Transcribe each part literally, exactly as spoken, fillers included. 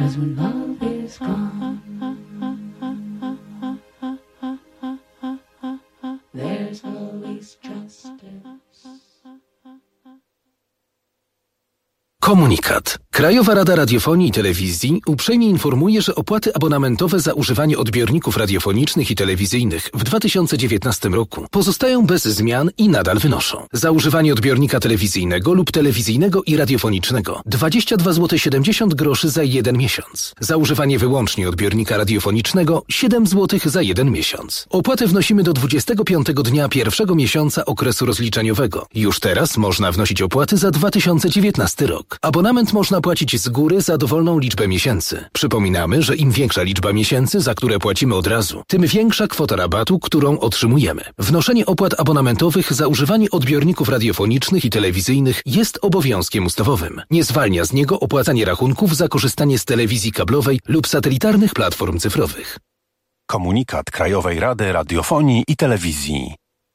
'cause when love is gone, there's always justice. Komunikat. Krajowa Rada Radiofonii i Telewizji uprzejmie informuje, że opłaty abonamentowe za używanie odbiorników radiofonicznych i telewizyjnych w dwa tysiące dziewiętnastym roku pozostają bez zmian i nadal wynoszą. Za używanie odbiornika telewizyjnego lub telewizyjnego i radiofonicznego dwadzieścia dwa złote siedemdziesiąt groszy za jeden miesiąc. Za używanie wyłącznie odbiornika radiofonicznego siedem złotych za jeden miesiąc. Opłatę wnosimy do dwudziestego piątego dnia pierwszego miesiąca okresu rozliczeniowego. Już teraz można wnosić opłaty za dwa tysiące dziewiętnasty rok. Abonament można płacić z góry za dowolną liczbę miesięcy. Przypominamy, że im większa liczba miesięcy, za które płacimy od razu, tym większa kwota rabatu, którą otrzymujemy. Wnoszenie opłat abonamentowych za używanie odbiorników radiofonicznych i telewizyjnych jest obowiązkiem ustawowym. Nie zwalnia z niego opłacanie rachunków za korzystanie z telewizji kablowej lub satelitarnych platform cyfrowych. Komunikat Krajowej Rady Radiofonii i Telewizji.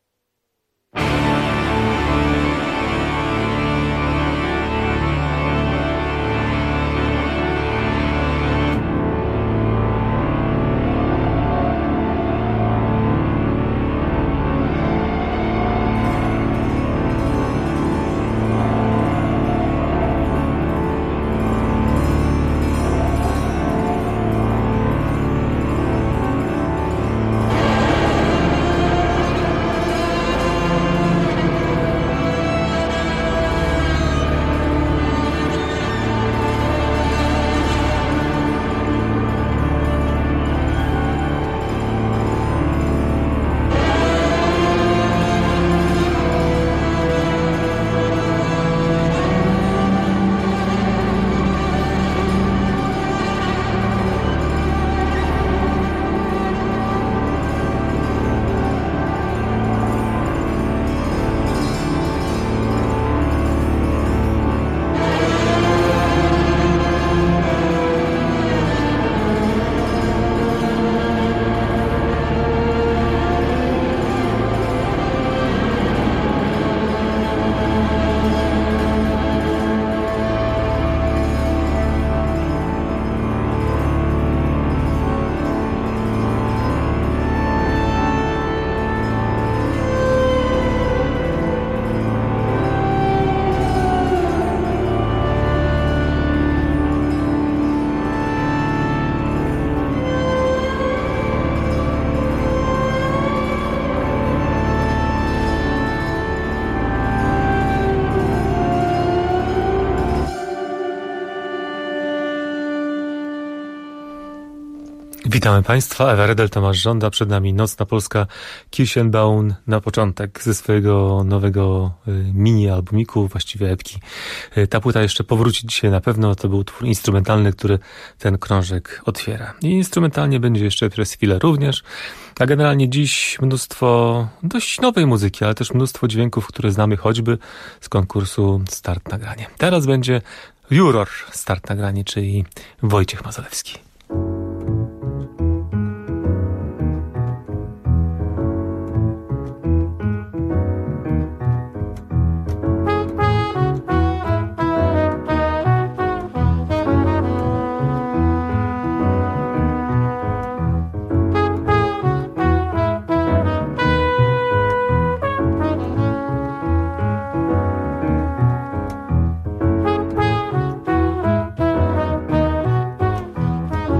Witamy Państwa, Ewa Redel, Tomasz Żąda, przed nami Nocna Polska, Kirchenbaum na początek ze swojego nowego mini-albumiku, właściwie epki. Ta płyta jeszcze powróci dzisiaj na pewno, to był utwór instrumentalny, który ten krążek otwiera. I instrumentalnie będzie jeszcze przez chwilę również, a generalnie dziś mnóstwo dość nowej muzyki, ale też mnóstwo dźwięków, które znamy choćby z konkursu Start Nagranie. Teraz będzie Juror Start Nagranie, czyli Wojciech Mazalewski. Thank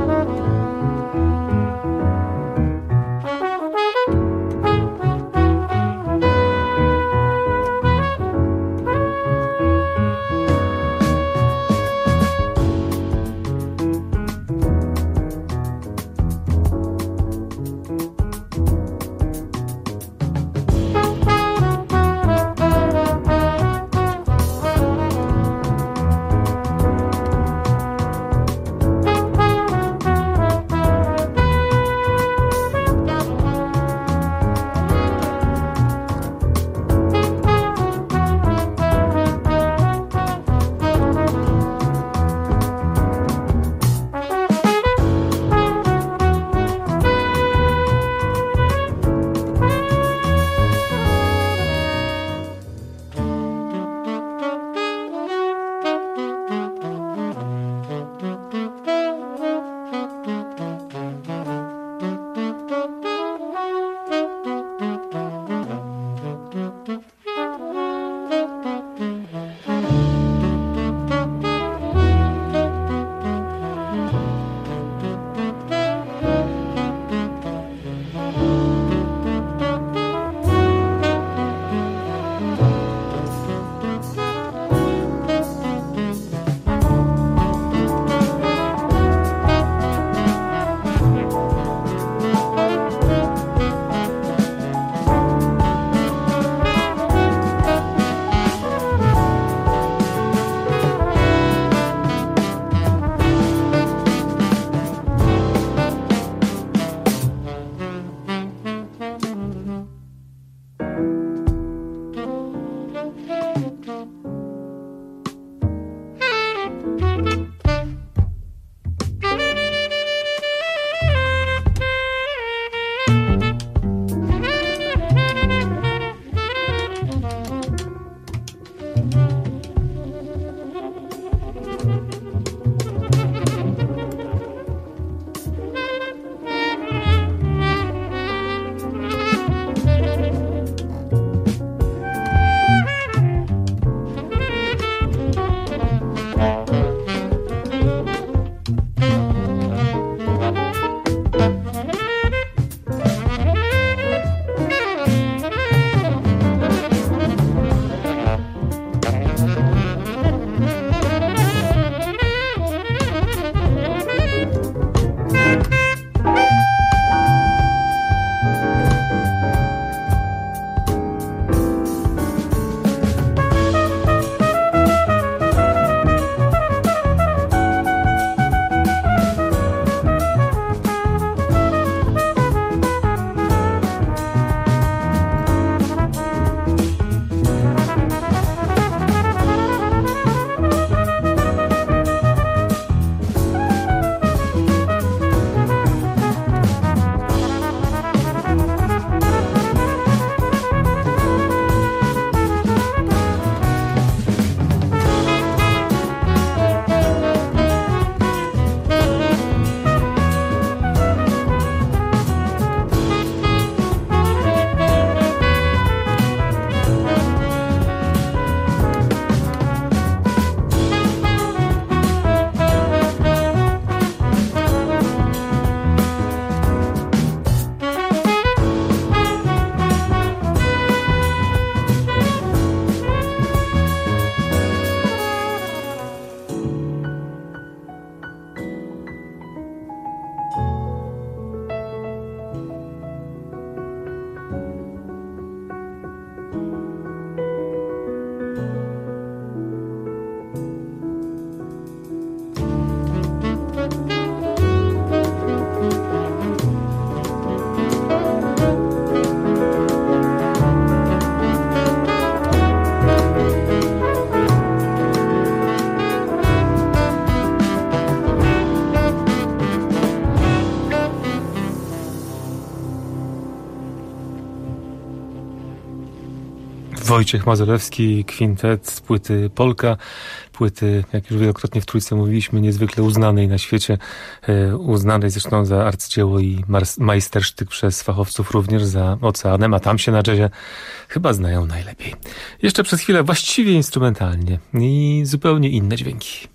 Wojciech Mazurewski, kwintet z płyty Polka, płyty, jak już wielokrotnie w Trójce mówiliśmy, niezwykle uznanej na świecie, uznanej zresztą za arcydzieło i majstersztyk przez fachowców również za oceanem, a tam się na jazzie chyba znają najlepiej. Jeszcze przez chwilę właściwie instrumentalnie i zupełnie inne dźwięki.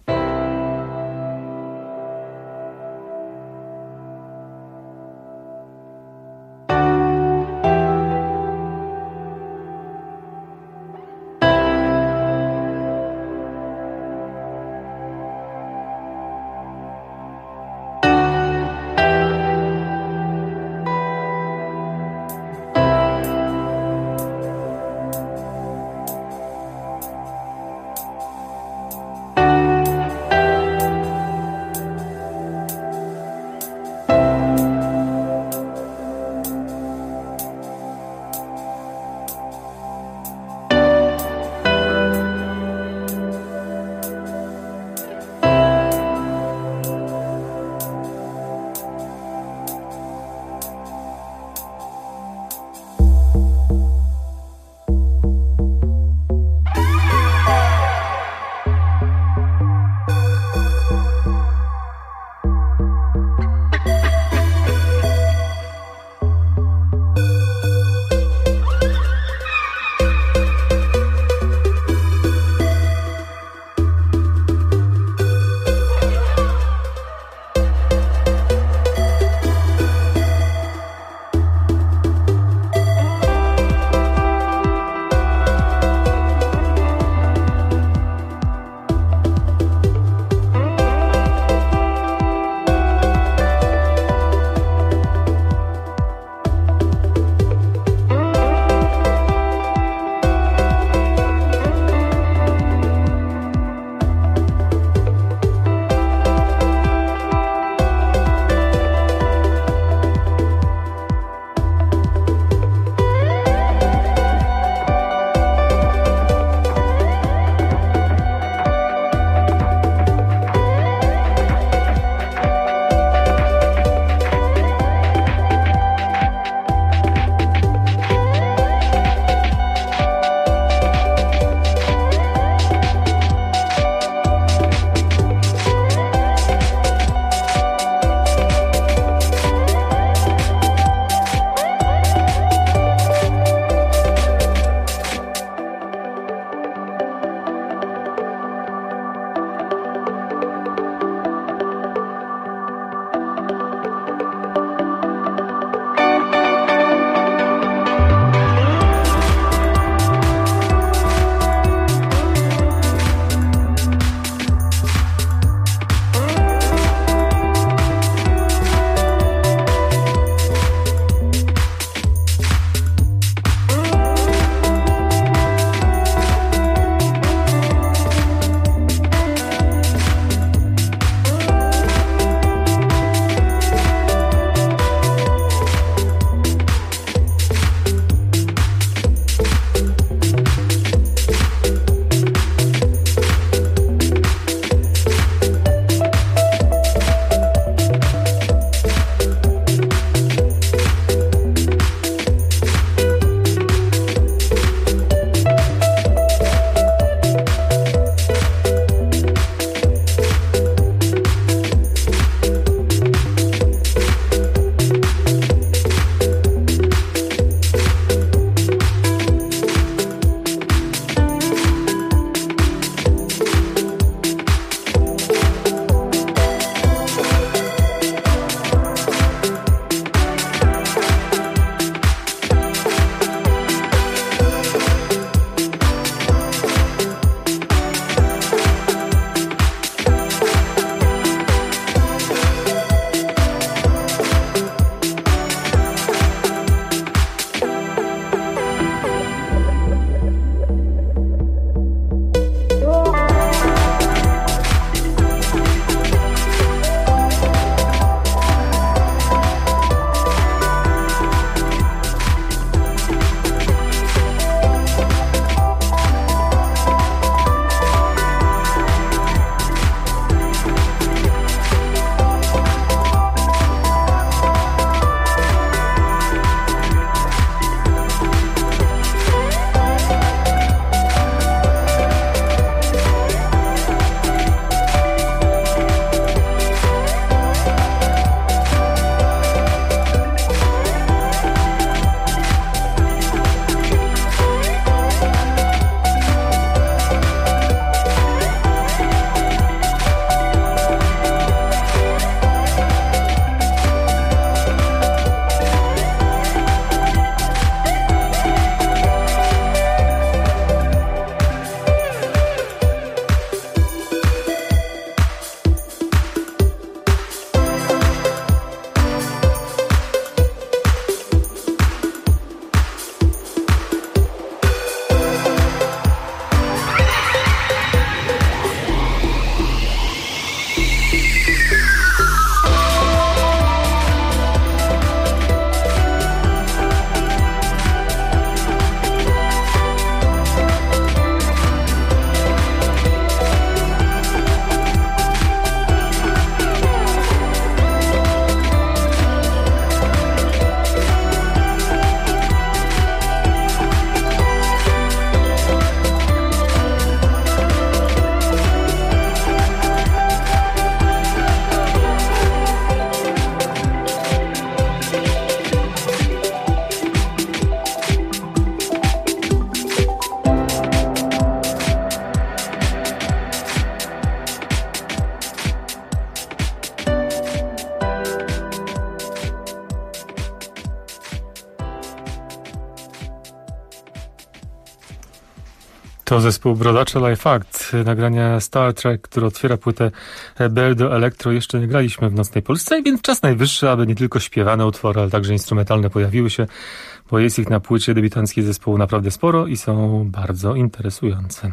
To zespół Brodacze Live Act, nagrania Star Trek, który otwiera płytę Beldo Electro. Jeszcze nie graliśmy w Nocnej Polsce, więc czas najwyższy, aby nie tylko śpiewane utwory, ale także instrumentalne pojawiły się, bo jest ich na płycie debiutanckiej zespołu naprawdę sporo i są bardzo interesujące.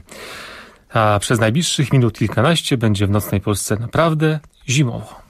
A przez najbliższych minut kilkanaście będzie w Nocnej Polsce naprawdę zimowo.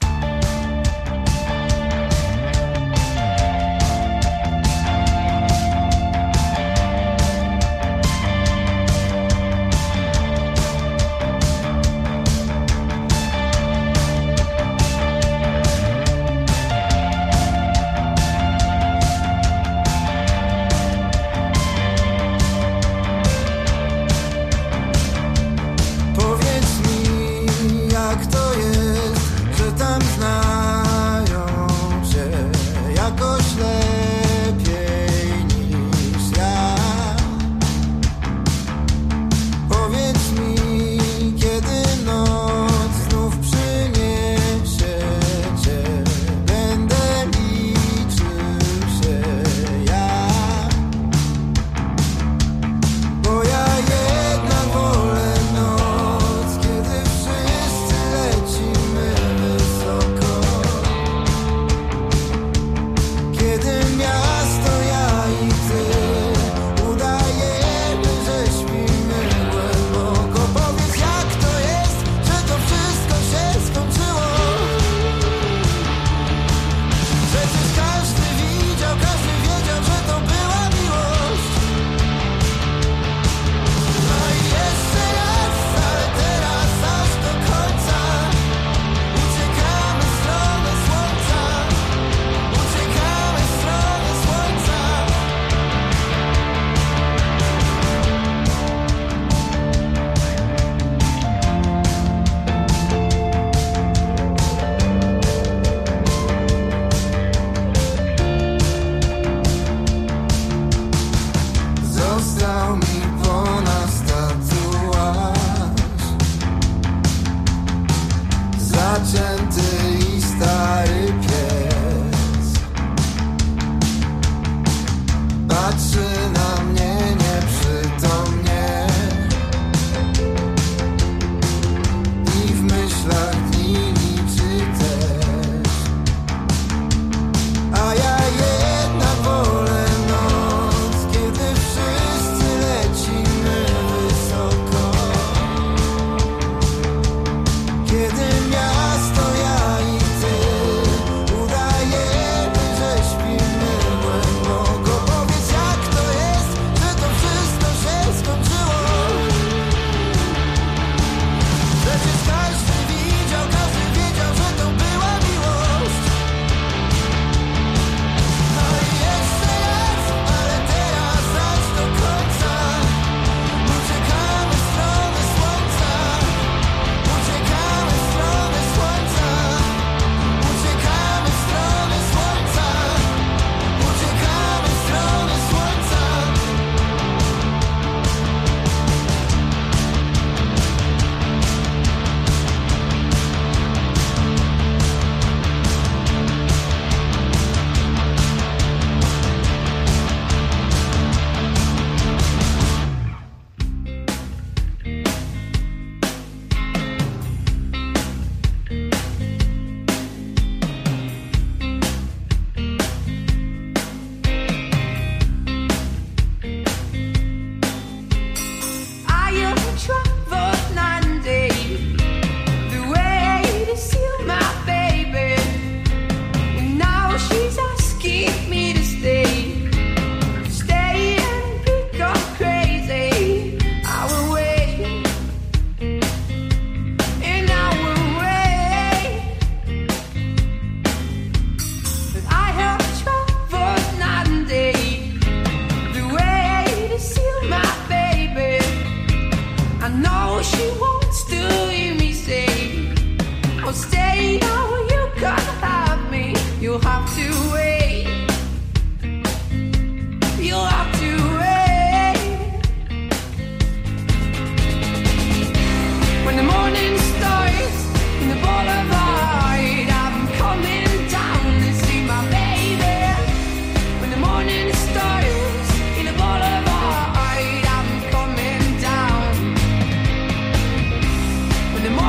Kiedy miasto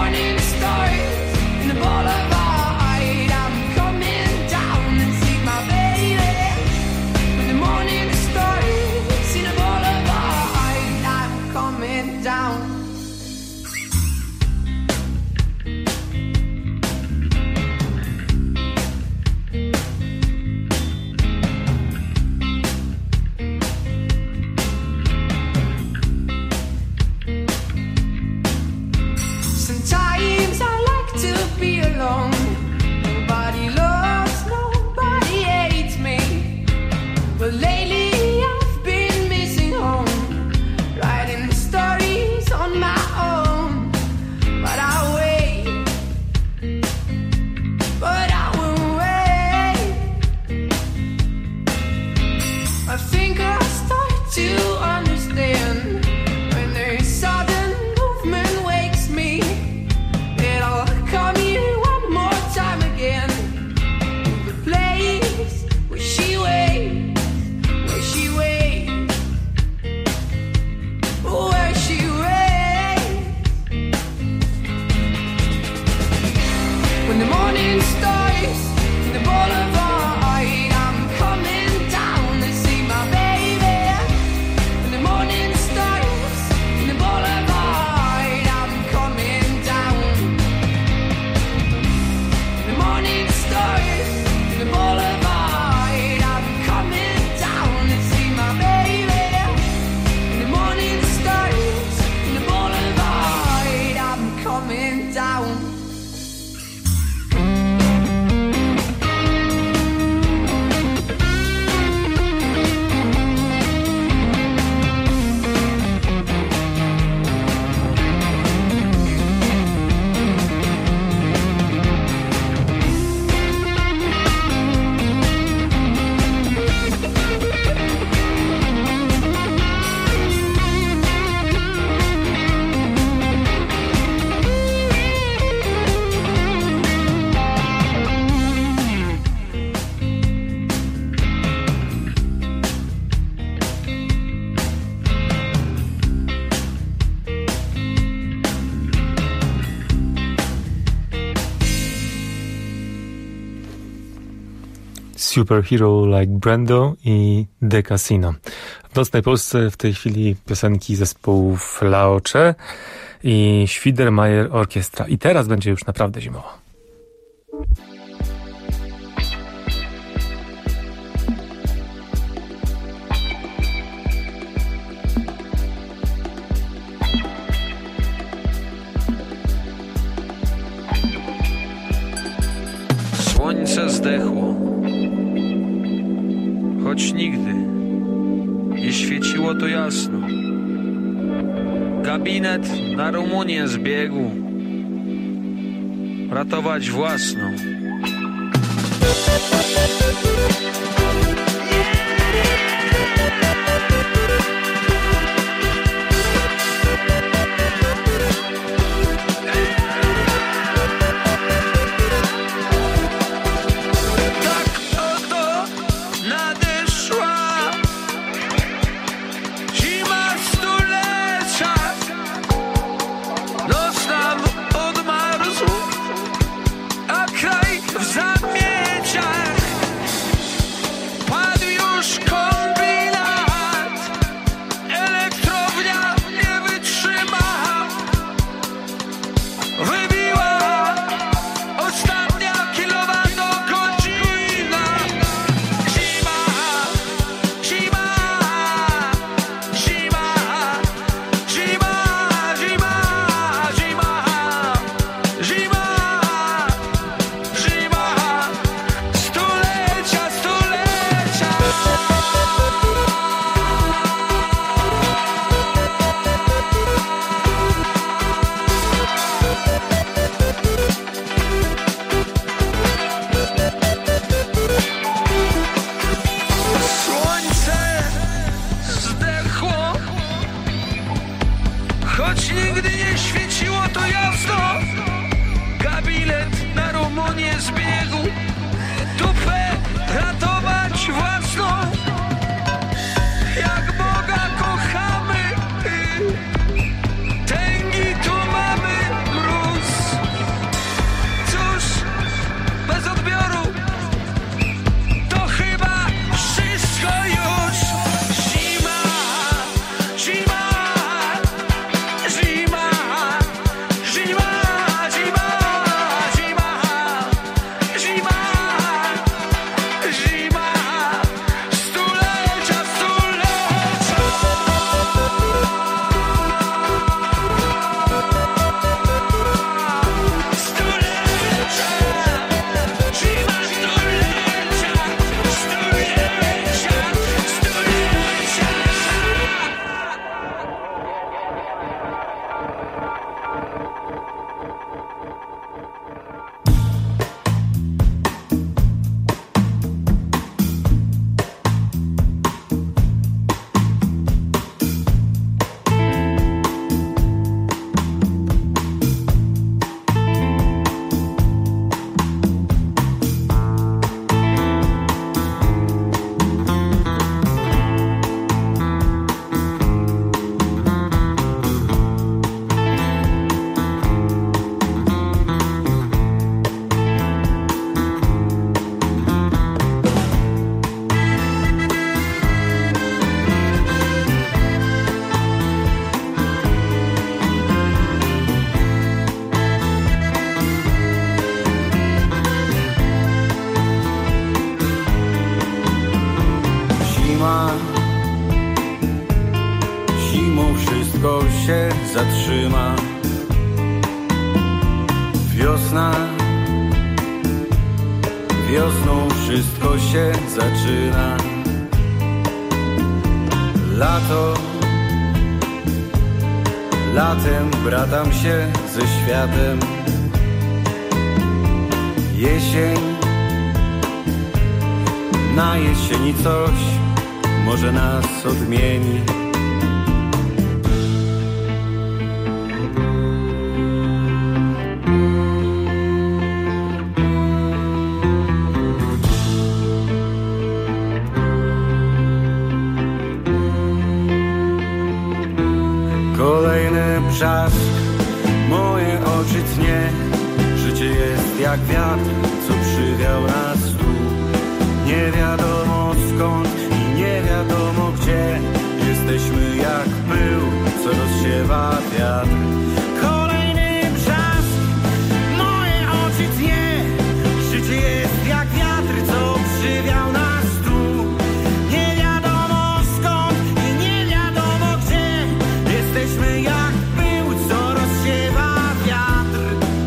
Superhero Like Brando i The Casino. W Nocnej Polsce w tej chwili piosenki zespołów Laocze i Schwiedermayer Orkiestra. I teraz będzie już naprawdę zimowo. Słońce zdechło, choć nigdy nie świeciło to jasno. Gabinet na Rumunię zbiegł, ratować własną. Zima, zimą wszystko się zatrzyma. Wiosna, wiosną wszystko się zaczyna. Lato, latem bratam się ze światem. Jesień, na jesieni coś może nas odmieni. Kolejny brzask, moje oczy tnie. Życie jest jak wiatr, co przywiał nas tu. Nie wiadomo skąd i nie wiadomo gdzie. Jesteśmy jak pył, co rozsiewa wiatr. Kolejny brzask, moje oczy tnie. Życie jest jak wiatr, co przywiał nas tu. Nie wiadomo skąd i nie wiadomo gdzie. Jesteśmy jak pył, co rozsiewa wiatr.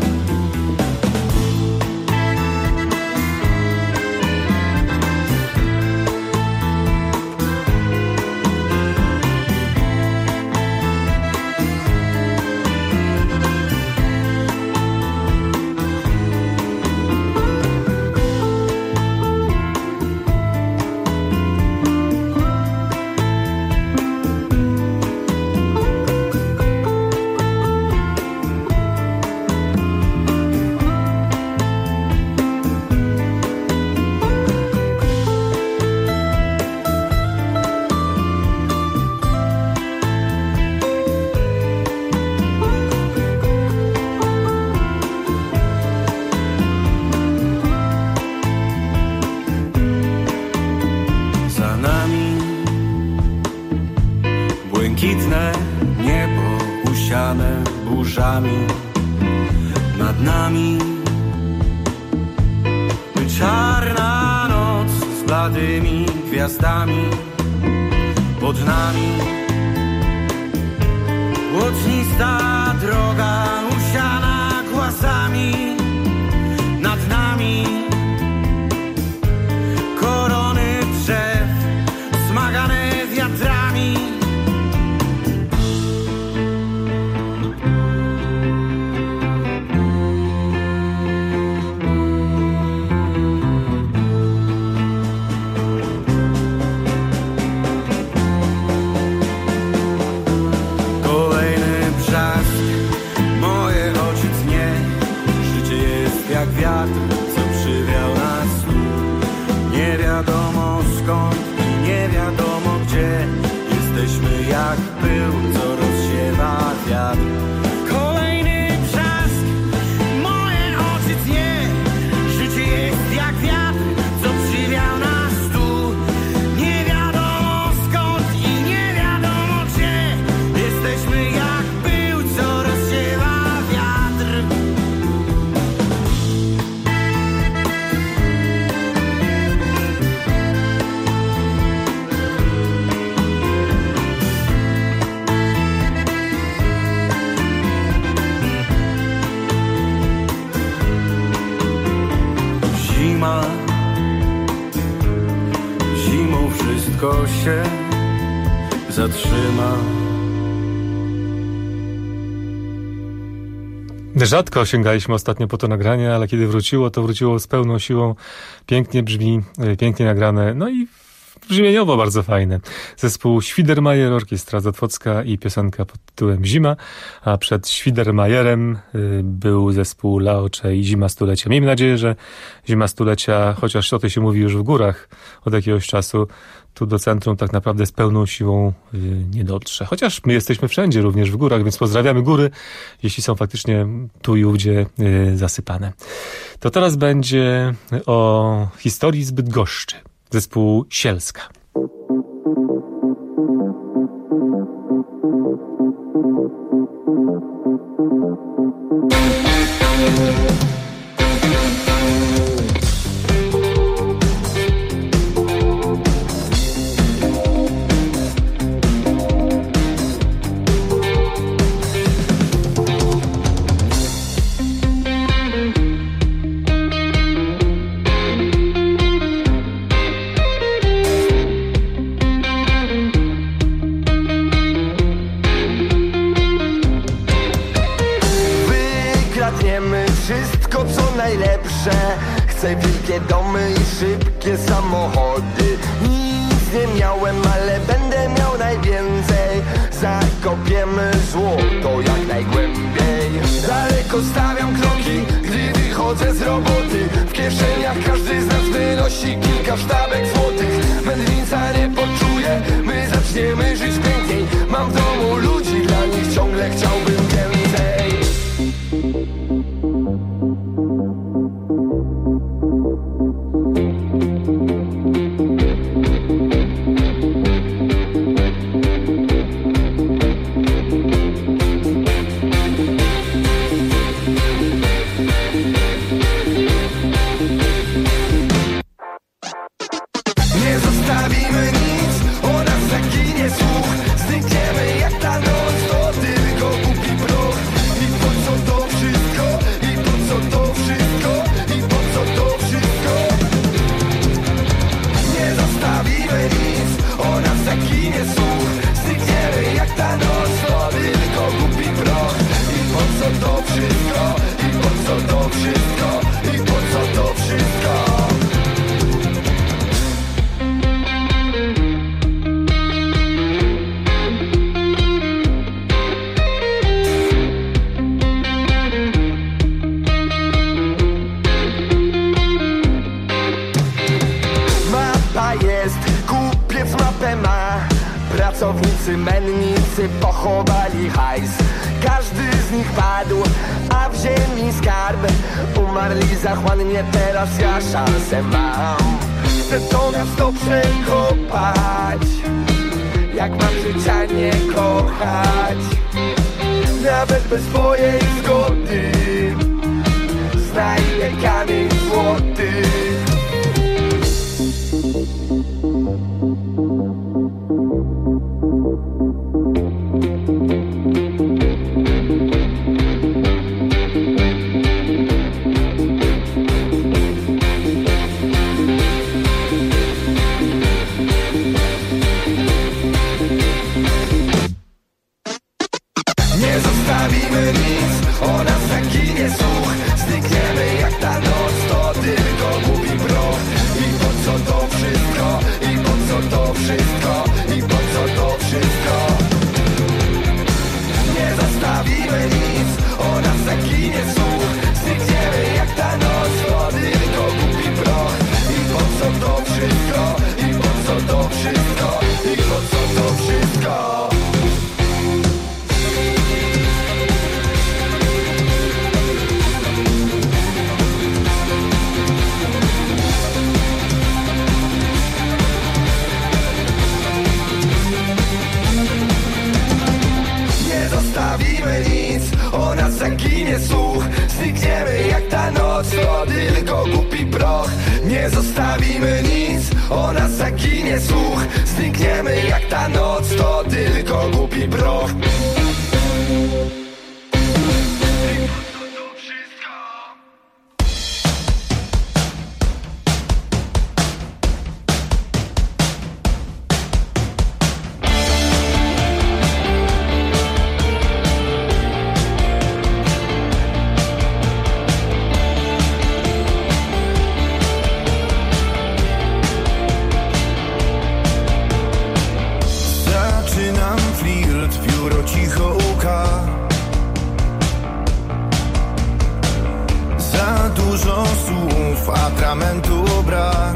Błękitne niebo usiane burzami. Nad nami czarna noc z bladymi gwiazdami. Pod nami błotnista droga usiana głazami. Nad nami korony drzew smagane wiatrami. Jak wiatr, co przywiał nas tu. Nie wiadomo skąd i nie wiadomo gdzie. Jesteśmy jak pył, co rozsiewa wiatr. Kolejny brzask, moje oczy tnie. Życie jest jak wiatr, co przywiał nas tu. Nie wiadomo skąd i nie wiadomo gdzie. Jesteśmy jak pył, co rozsiewa wiatr. Zima, zimą wszystko się zatrzyma. Rzadko sięgaliśmy ostatnio po to nagranie, ale kiedy wróciło, to wróciło z pełną siłą. Pięknie brzmi, pięknie nagrane, no i brzmieniowo bardzo fajne. Zespół Świdermajer, orkiestra zatwocka i piosenka pod tytułem Zima, a przed Świdermajerem był zespół Laocze i Zima Stulecia. Miejmy nadzieję, że Zima Stulecia, chociaż o tej się mówi już w górach od jakiegoś czasu, tu do centrum tak naprawdę z pełną siłą nie dotrze. Chociaż my jesteśmy wszędzie, również w górach, więc pozdrawiamy góry, jeśli są faktycznie tu i ówdzie zasypane. To teraz będzie o historii z Bydgoszczy. Zespół Sielska. kradniemy wszystko co najlepsze. Chcę wielkie domy i szybkie samochody. Nic nie miałem, ale będę miał najwięcej. Zakopiemy złoto jak najgłębiej. Daleko stawiam kroki, gdy wychodzę z roboty. W kieszeniach każdy z nas wynosi kilka sztabek złotych. Wędrowca nie poczuje, my zaczniemy żyć piękniej. Mam w domu ludzi, dla nich ciągle chciałbym więcej. Nie zostawimy nic, o nas zaginie słuch. Znikniemy jak ta noc, to tylko głupi proch. I po co to wszystko? I po co to wszystko? I po co to wszystko? Nie zostawimy nic, o nas zaginie słuch. Znikniemy jak ta noc, to tylko głupi proch. I po co to wszystko? I po co to wszystko? I po co to wszystko? Kupiec mapę ma, pracownicy, mennicy pochowali hajs. Każdy z nich padł, a w ziemi skarb. Umarli zachłannie, teraz ja szansę mam. Chcę to miasto przekopać, jak mam życia nie kochać. Nawet bez twojej zgody znajdę kamień złoty. Nie zostawimy nic, o nas zaginie słuch. Znikniemy jak ta noc, to tylko głupi proch. I po co to wszystko? I po co to wszystko? I po co to wszystko? Nie zostawimy nic, o nas zaginie słuch. Znikniemy jak ta noc, to tylko głupi proch. I po co to wszystko? I po co to wszystko? I po co to wszystko? Nie zostawimy nic, o nas zaginie słuch. Znikniemy jak ta noc, to tylko głupi proch. Nie zostawimy nic, o nas zaginie słuch. Znikniemy jak ta noc, to tylko głupi proch. Zaczynam flirt, pióro cicho uka. Za dużo słów, atramentu brak.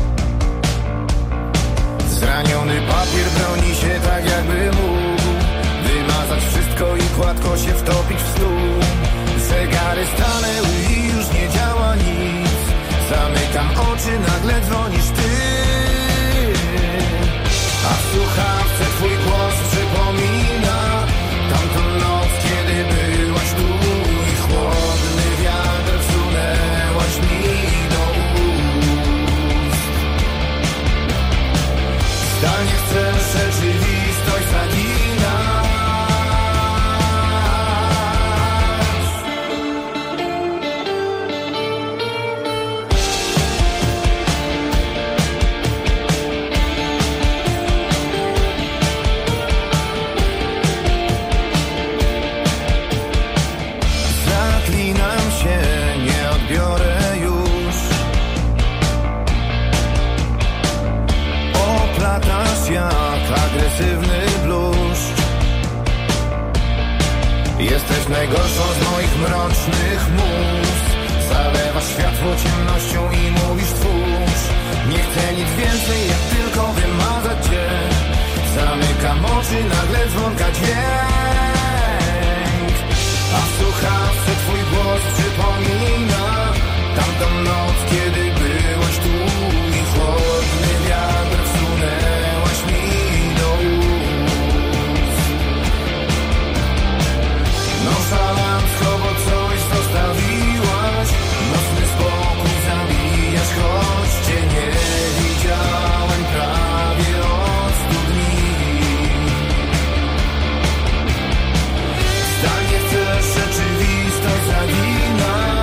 Zraniony papier broni się tak jakby mógł wymazać wszystko i gładko się wtopić w stół. Zegary stanęły i już nie działa nic. Zamykam oczy, nagle dzwonisz ty. A w słuchawce twój głos przypomina tamtą noc, kiedy byłaś tu i chłodny wiatr wsunęłaś mi do ust. Zdalnie chcesz rzeczywistość zaginać. zaklinam się, nie odbiorę już. Oplatasz jak agresywny bluszcz. Jesteś najgorszą z moich mrocznych mus. Zalewasz światło ciemnością i mówisz twórz. Nie chcę nic więcej, jak tylko wymazać cię. Zamykam oczy, nagle dzwonka dźwięk. A w słuchawce twój głos przypomina tamtą noc, kiedy byłaś tu i chłodny wiatr wsunęłaś mi do ust. Nonszalancko, bo coś zostawiłaś. Nocny spokój zabijasz, choć cię nie widziałem prawie od stu dni. Zdalnie chcesz rzeczywistość zaginać.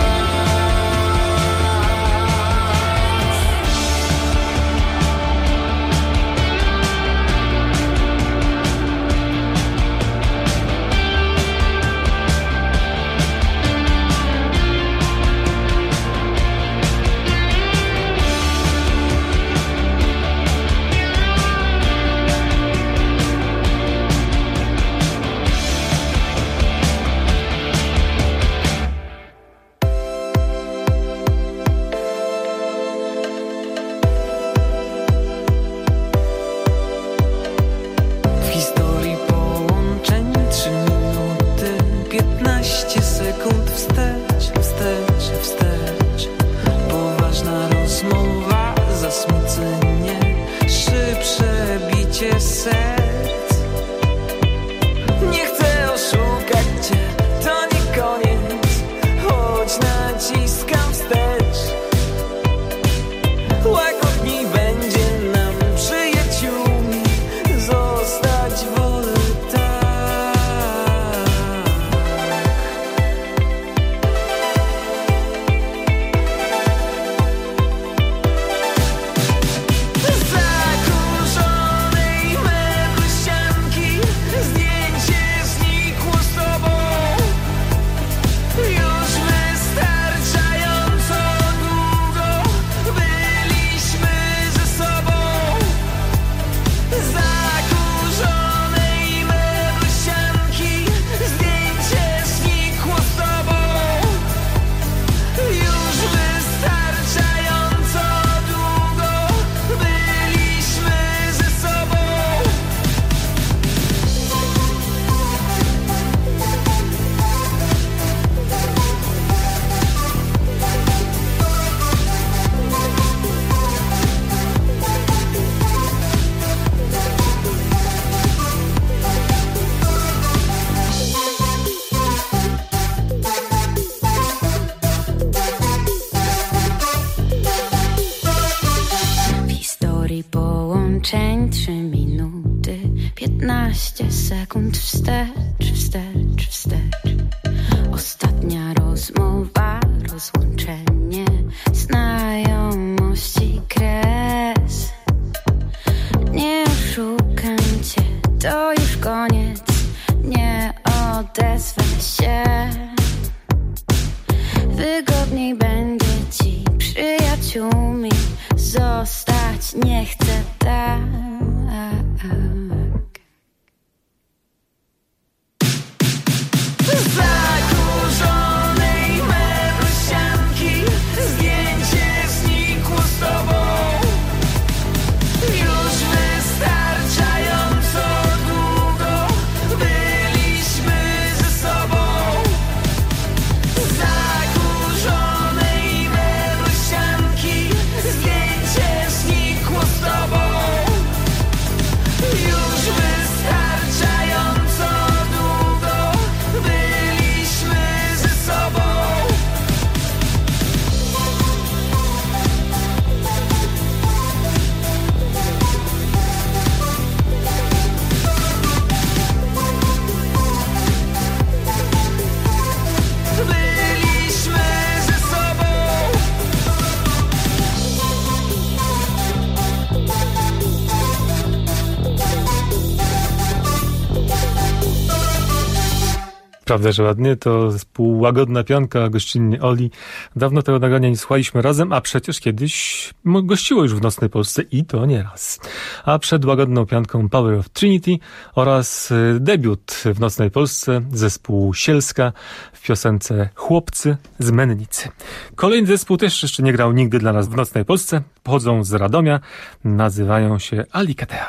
W historii połączeń trzy minuty, piętnaście sekund wstecz, wstecz, wstecz. Poważna rozmowa, zasmucenie, szybsze bicie serc. Nie chcę oszukać cię, to nie koniec, choć naciskam wstecz. Łagodniej będzie nam, przyjaciółmi, zostać wolę tak. Zakurzonej mebli ścianki, zdjęcie znikło z tobą. Już wystarczająco długo byliśmy ze sobą. Zakurzonej mebli ścianki, zdjęcie znikło z tobą. Już wystarczająco długo byliśmy ze sobą. W historii połączeń trzy minuty, piętnaście sekund wstecz, wstecz, wstecz. Ostatnia rozmowa, rozłączenie, znajomości kres. Nie oszukam cię, to już koniec, nie odezwę się. Wygodniej będzie ci przyjaciółmi zostać, nie chcę tak. Zakurzonej mebli ścianki, Prawda, że ładnie. To zespół Łagodna Pianka, gościnnie Oli. Dawno tego nagrania nie słuchaliśmy razem, a przecież kiedyś gościło już w Nocnej Polsce i to nie raz. A przed Łagodną Pianką Power of Trinity oraz debiut w Nocnej Polsce zespół Sielska w piosence Chłopcy z Mennicy. Kolejny zespół też jeszcze nie grał nigdy dla nas w Nocnej Polsce. Pochodzą z Radomia, nazywają się Alikatea.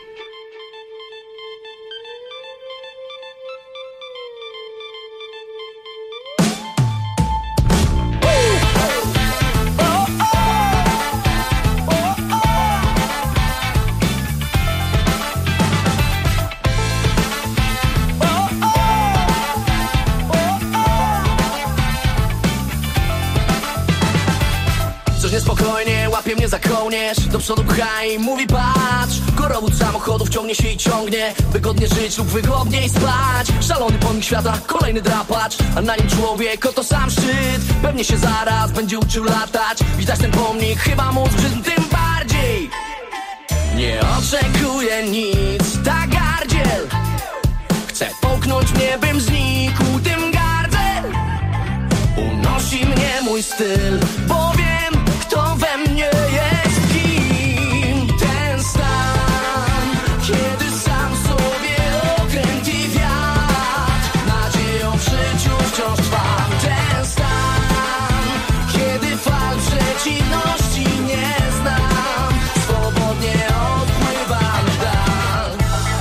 Niespokojnie łapie mnie za kołnierz, do przodu pcha i mówi patrz. Korowód samochodów ciągnie się i ciągnie, wygodnie żyć lub wygodniej spać. Szalony pomnik świata, kolejny drapacz, a na nim człowiek, oto sam szczyt. Pewnie się zaraz będzie uczył latać. Widać ten pomnik, chyba mu zbrzydł tym bardziej. Nie oczekuję nic, tak gardziel. Chce połknąć mnie, bym znikł, tym gardzę. Unosi mnie mój styl, bo wiem, kto we mnie jest kim. Ten stan, kiedy sam sobie okręt i wiatr, nadzieją w życiu wciąż trwam. Ten stan, kiedy fal przeciwności nie znam, swobodnie odpływam w dal.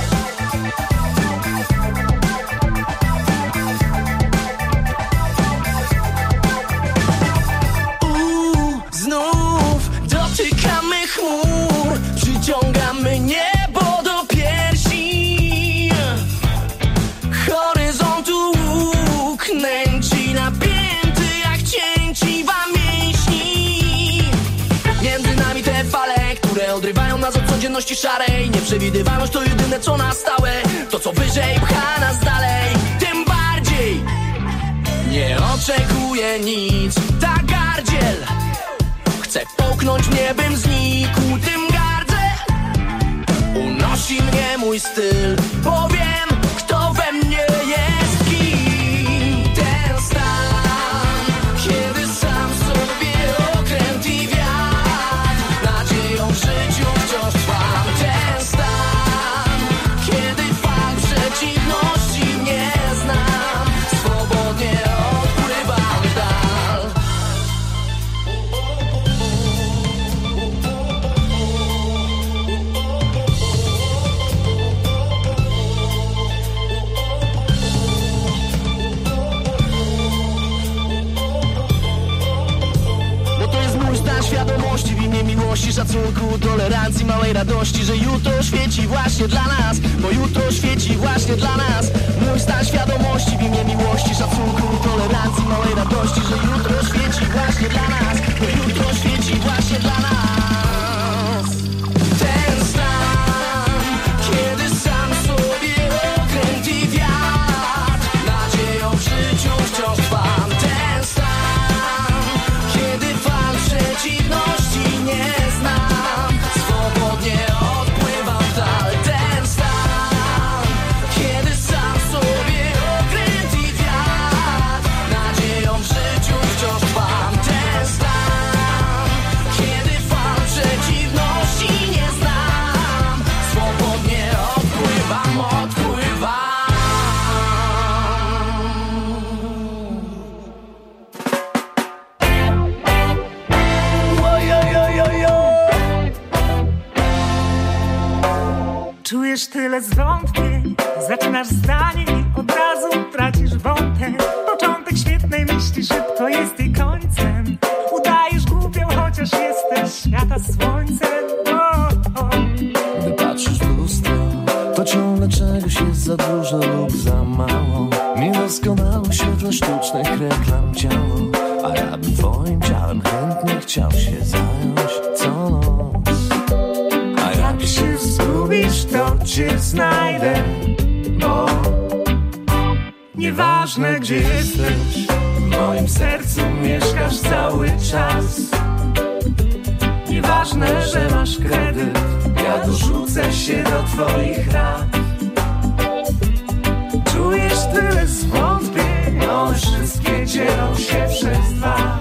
Uuu, znów dotykamy chmur, przyciągamy niebo do piersi. Horyzontu łuk nęci, napięty jak cięciwa mięśni. Między nami te fale, które odrywają nas od codzienności szarej. Nieprzewidywalność to jedyne co na stałe, to co wyżej pcha nas dalej. Tym bardziej nie oczekuję nic, tak gardziel. Chce połknąć mnie, bym znikł, tym gardzę. Unosi mnie mój styl, bo wiem, kto we mnie jest kim. Ten stan, kiedy sam sobie okręt i wiatr, nadzieją w życiu wciąż trwam. Ten stan, kiedy fal przeciwności nie znam, swobodnie odpływam w dal. Bo to jest mój stan świadomości, w imię miłości, szacunku, tolerancji, małej radości, że jutro świeci właśnie dla nas, bo jutro świeci właśnie dla nas. Mój stan świadomości, w imię miłości, szacunku, tolerancji, małej radości, że jutro świeci właśnie dla nas, bo jutro świeci właśnie dla nas. Ten stan, kiedy sam sobie okręt i wiatr, nadzieją w życiu wciąż trwam. Ten stan, kiedy fal przeciwności nie znam, swobodnie odpływam w dal. Ten stan, kiedy sam sobie okręt i wiatr, nadzieją w życiu wciąż trwam. Ten stan, kiedy fal przeciwności nie znam, swobodnie odpływam, odpływam. Czujesz tyle zwątpień, zaczynasz zdanie i od razu tracisz wątek. Początek świetnej myśli szybko jest jej końcem. Udajesz głupią, chociaż jesteś świata słońcem. O, o. Gdy patrzysz w lustro, to ciągle czegoś jest za dużo lub za mało. Niedoskonało świetle sztucznych reklam ciało, a ja bym twoim ciałem chętnie chciał się zająć co noc. A jak się zgubisz, to cię znajdę, bo nieważne gdzie jesteś, w moim sercu mieszkasz cały czas. Nieważne, że masz kredyt, ja dorzucę się do twoich rat. Czujesz tyle zwątpień, dzielą się przez dwa.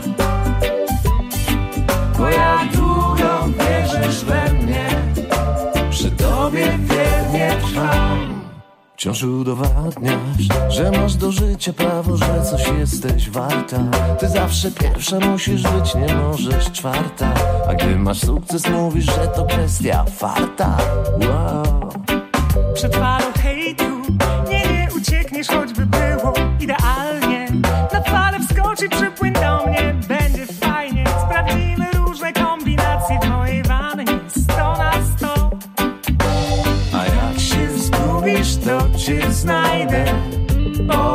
Bo jak długo wierzysz we mnie, przy tobie wiernie trwam. Wciąż udowadniasz, że masz do życia prawo, że coś jesteś warta. Ty zawsze pierwsza musisz być, nie możesz czwarta. A gdy masz sukces, mówisz, że to kwestia farta. Wow. Przed falą hejtu nie, nie uciekniesz, choćby było idealnie. Na falę wskocz i przypłyń do mnie, będzie fajnie. Sprawdzimy różne kombinacje w mojej wannie. Sto na sto. A jak się zgubisz, to cię znajdę. O,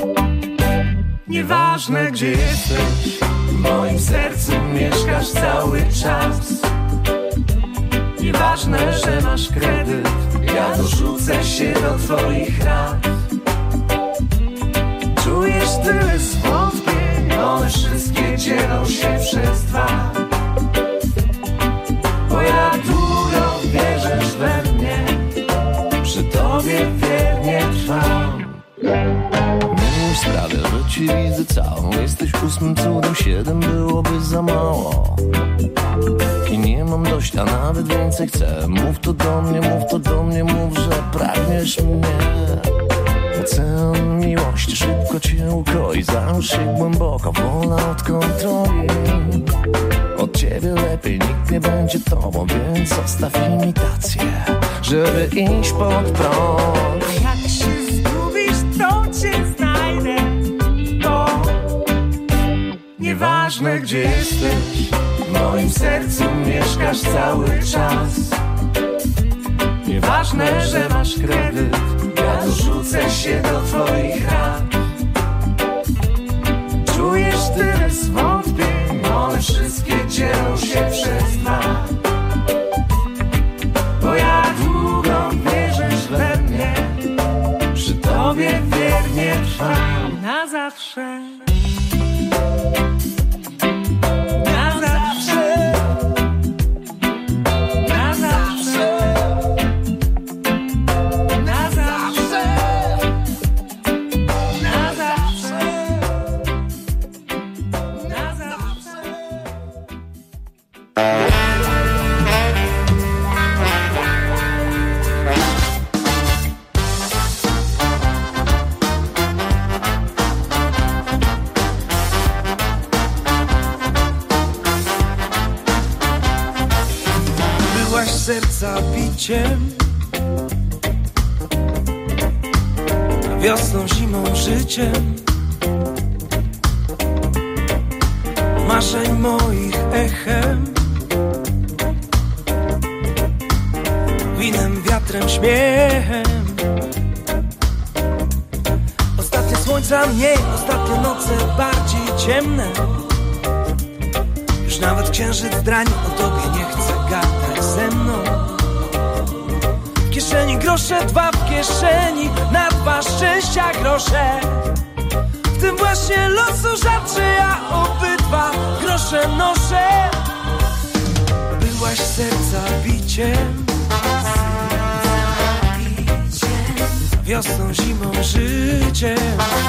nieważne gdzie jesteś, w moim sercu mieszkasz cały czas. Nieważne, że masz kredyt, ja dorzucę się do twoich rat. Czujesz tyle zwątpień, one wszystkie dzielą się przez dwa. Bo jak długo wierzysz we mnie, przy tobie wiernie trwam. Nie już sprawia, że ci widzę całą. Jesteś ósmym cudem, siedem byłoby za mało. I nie mam dość, a nawet więcej chcę. Mów to do mnie, mów to do mnie, mów, że pragniesz mnie. Ocean miłości szybko cię ukroi. Zanurz się głęboko, wolna od kontroli. Od ciebie lepiej nikt nie będzie tobą, więc zostaw imitację, żeby iść pod prąd. Jak się zgubisz, to cię znajdę. Bo nieważne gdzie jesteś, w moim sercu mieszkasz cały czas. Nieważne, że masz kredyt, ja dorzucę się do twoich rat. Czujesz tyle zwątpień, one wszystkie dzielą się przez dwa. Bo jak długo wierzysz we mnie, przy tobie wiernie trwam. Na zawsze. Na zawsze. Na zawsze. Na zawsze. Na zawsze. Na zawsze. Byłaś serca biciem, wiosną, zimą, życiem, marzeń moich echem, winem, wiatrem, śmiechem. Ostatnie słońca mniej, ostatnie noce bardziej ciemne. Już nawet księżyc drani o tobie nie chce gadać ze mną. W kieszeni grosze, dwa w kieszeni, na dwa szczęścia grosze. W tym właśnie losu rzadsze, ja obydwa grosze noszę. Byłaś serca biciem, wiosną, zimą, życiem,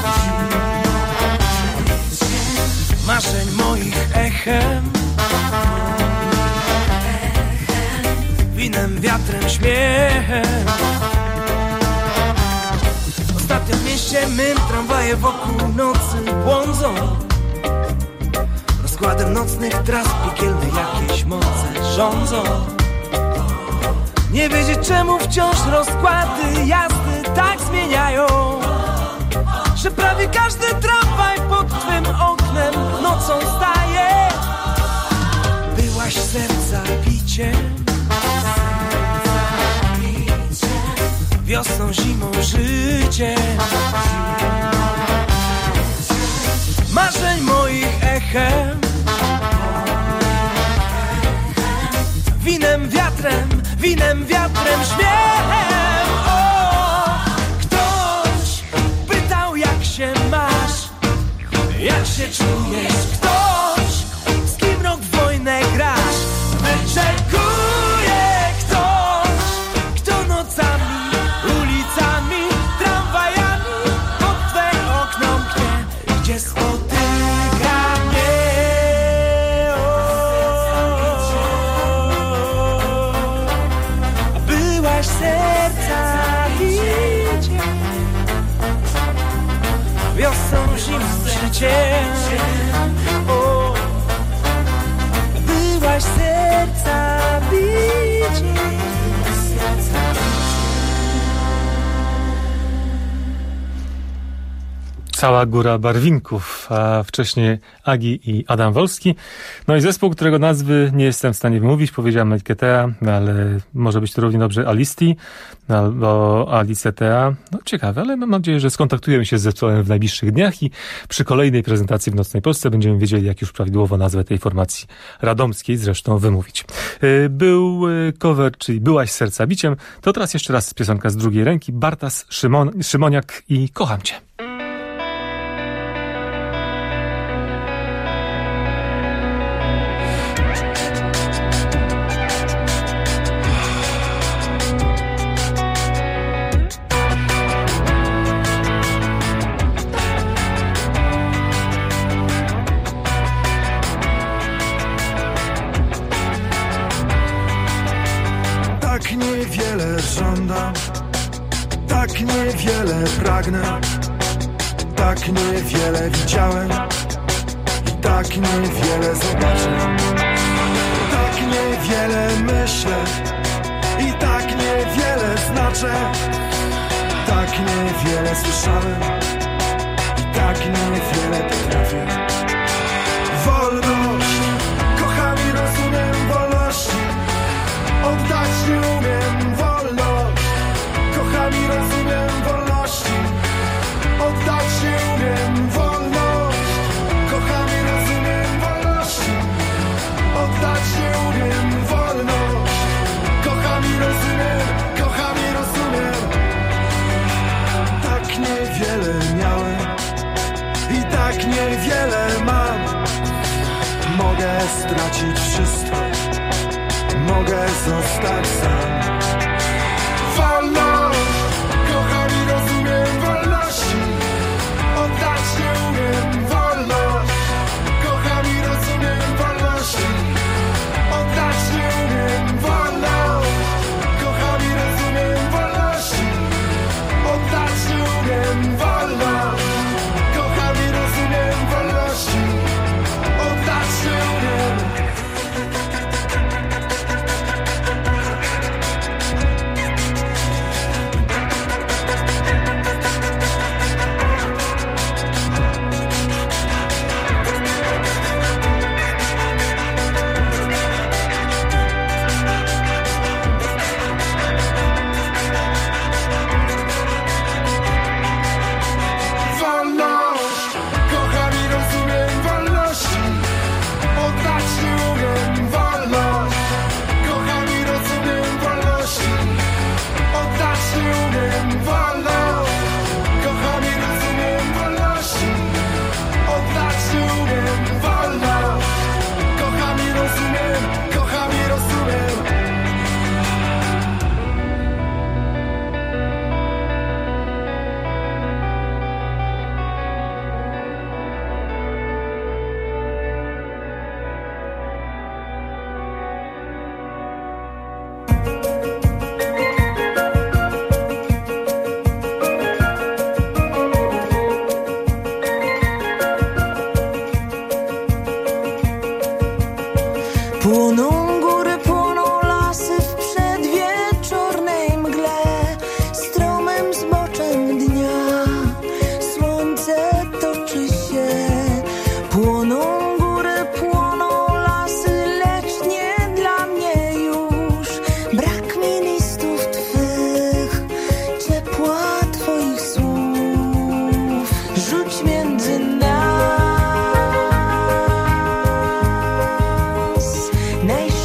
marzeń moich echem, winem, wiatrem, śmiechem. Ostatnio w mieście mym tramwaje wokół nocy błądzą. Rozkładem nocnych tras piekielne jakieś moce rządzą. Nie wiedzieć czemu wciąż rozkłady jazdy tak zmieniają, że prawie każdy tramwaj pod twym oknem nocą staje. Byłaś serca biciem, wiosną, zimą, życiem, marzeń moich echem, winem, wiatrem, winem, wiatrem, śmiechem. O, ktoś pytał jak się masz, jak się czujesz. Ktoś, z kim rok w wojnę grasz, wyczekuje. Ktoś, kto nocami, ulicami, tramwajami pod twe okno mknie, gdzie spotyka bicie. O, byłaś serca bicie. Cała góra barwinków, a wcześniej Agi i Adam Wolski. No i zespół, którego nazwy nie jestem w stanie wymówić, powiedziałem Melketea, no ale może być to równie dobrze Alisti albo Alicetea. No ciekawe, ale mam nadzieję, że skontaktujemy się z zespołem w najbliższych dniach i przy kolejnej prezentacji w Nocnej Polsce będziemy wiedzieli, jak już prawidłowo nazwę tej formacji radomskiej zresztą wymówić. Był cover, czyli Byłaś serca biciem. To teraz jeszcze raz piosenka z drugiej ręki. Bartas Szymon, Szymoniak i Kocham cię. Tak niewiele żądam, tak niewiele pragnę, tak niewiele widziałem i tak niewiele zobaczę. Tak niewiele myślę i tak niewiele znaczę. Tak niewiele słyszałem i tak niewiele potrafię. Wolność, kocham i rozumiem wolności. Oddać nie umiem wolność. Kocham i rozumiem wolności. Oddać nie umiem wolność. Kocham i rozumiem wolności. Oddać nie umiem wolność. Kocham i rozumiem, kocham i rozumiem. Tak niewiele miałem i tak niewiele mam. Mogę stracić wszystko, mogę zostać sam. Wolność, kocham i rozumiem wolności. Oddać nie umiem wolność. Kocham i rozumiem wolności. Oddać nie umiem wolność. Kocham i rozumiem wolności. Oddać nie umiem wolność. Kocham i rozumiem wolności. Oddać nie umiem. Płoną góry, płoną lasy w przedwieczornej mgle, stromym zboczem dnia słońce toczy się. Płoną góry, płoną lasy, lecz nie dla mnie już. Brak mi listów twych, ciepła twoich słów. Rzuć między nas najświetniejsze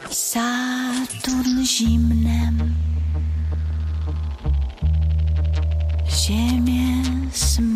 Saturn zimnem, Ziemię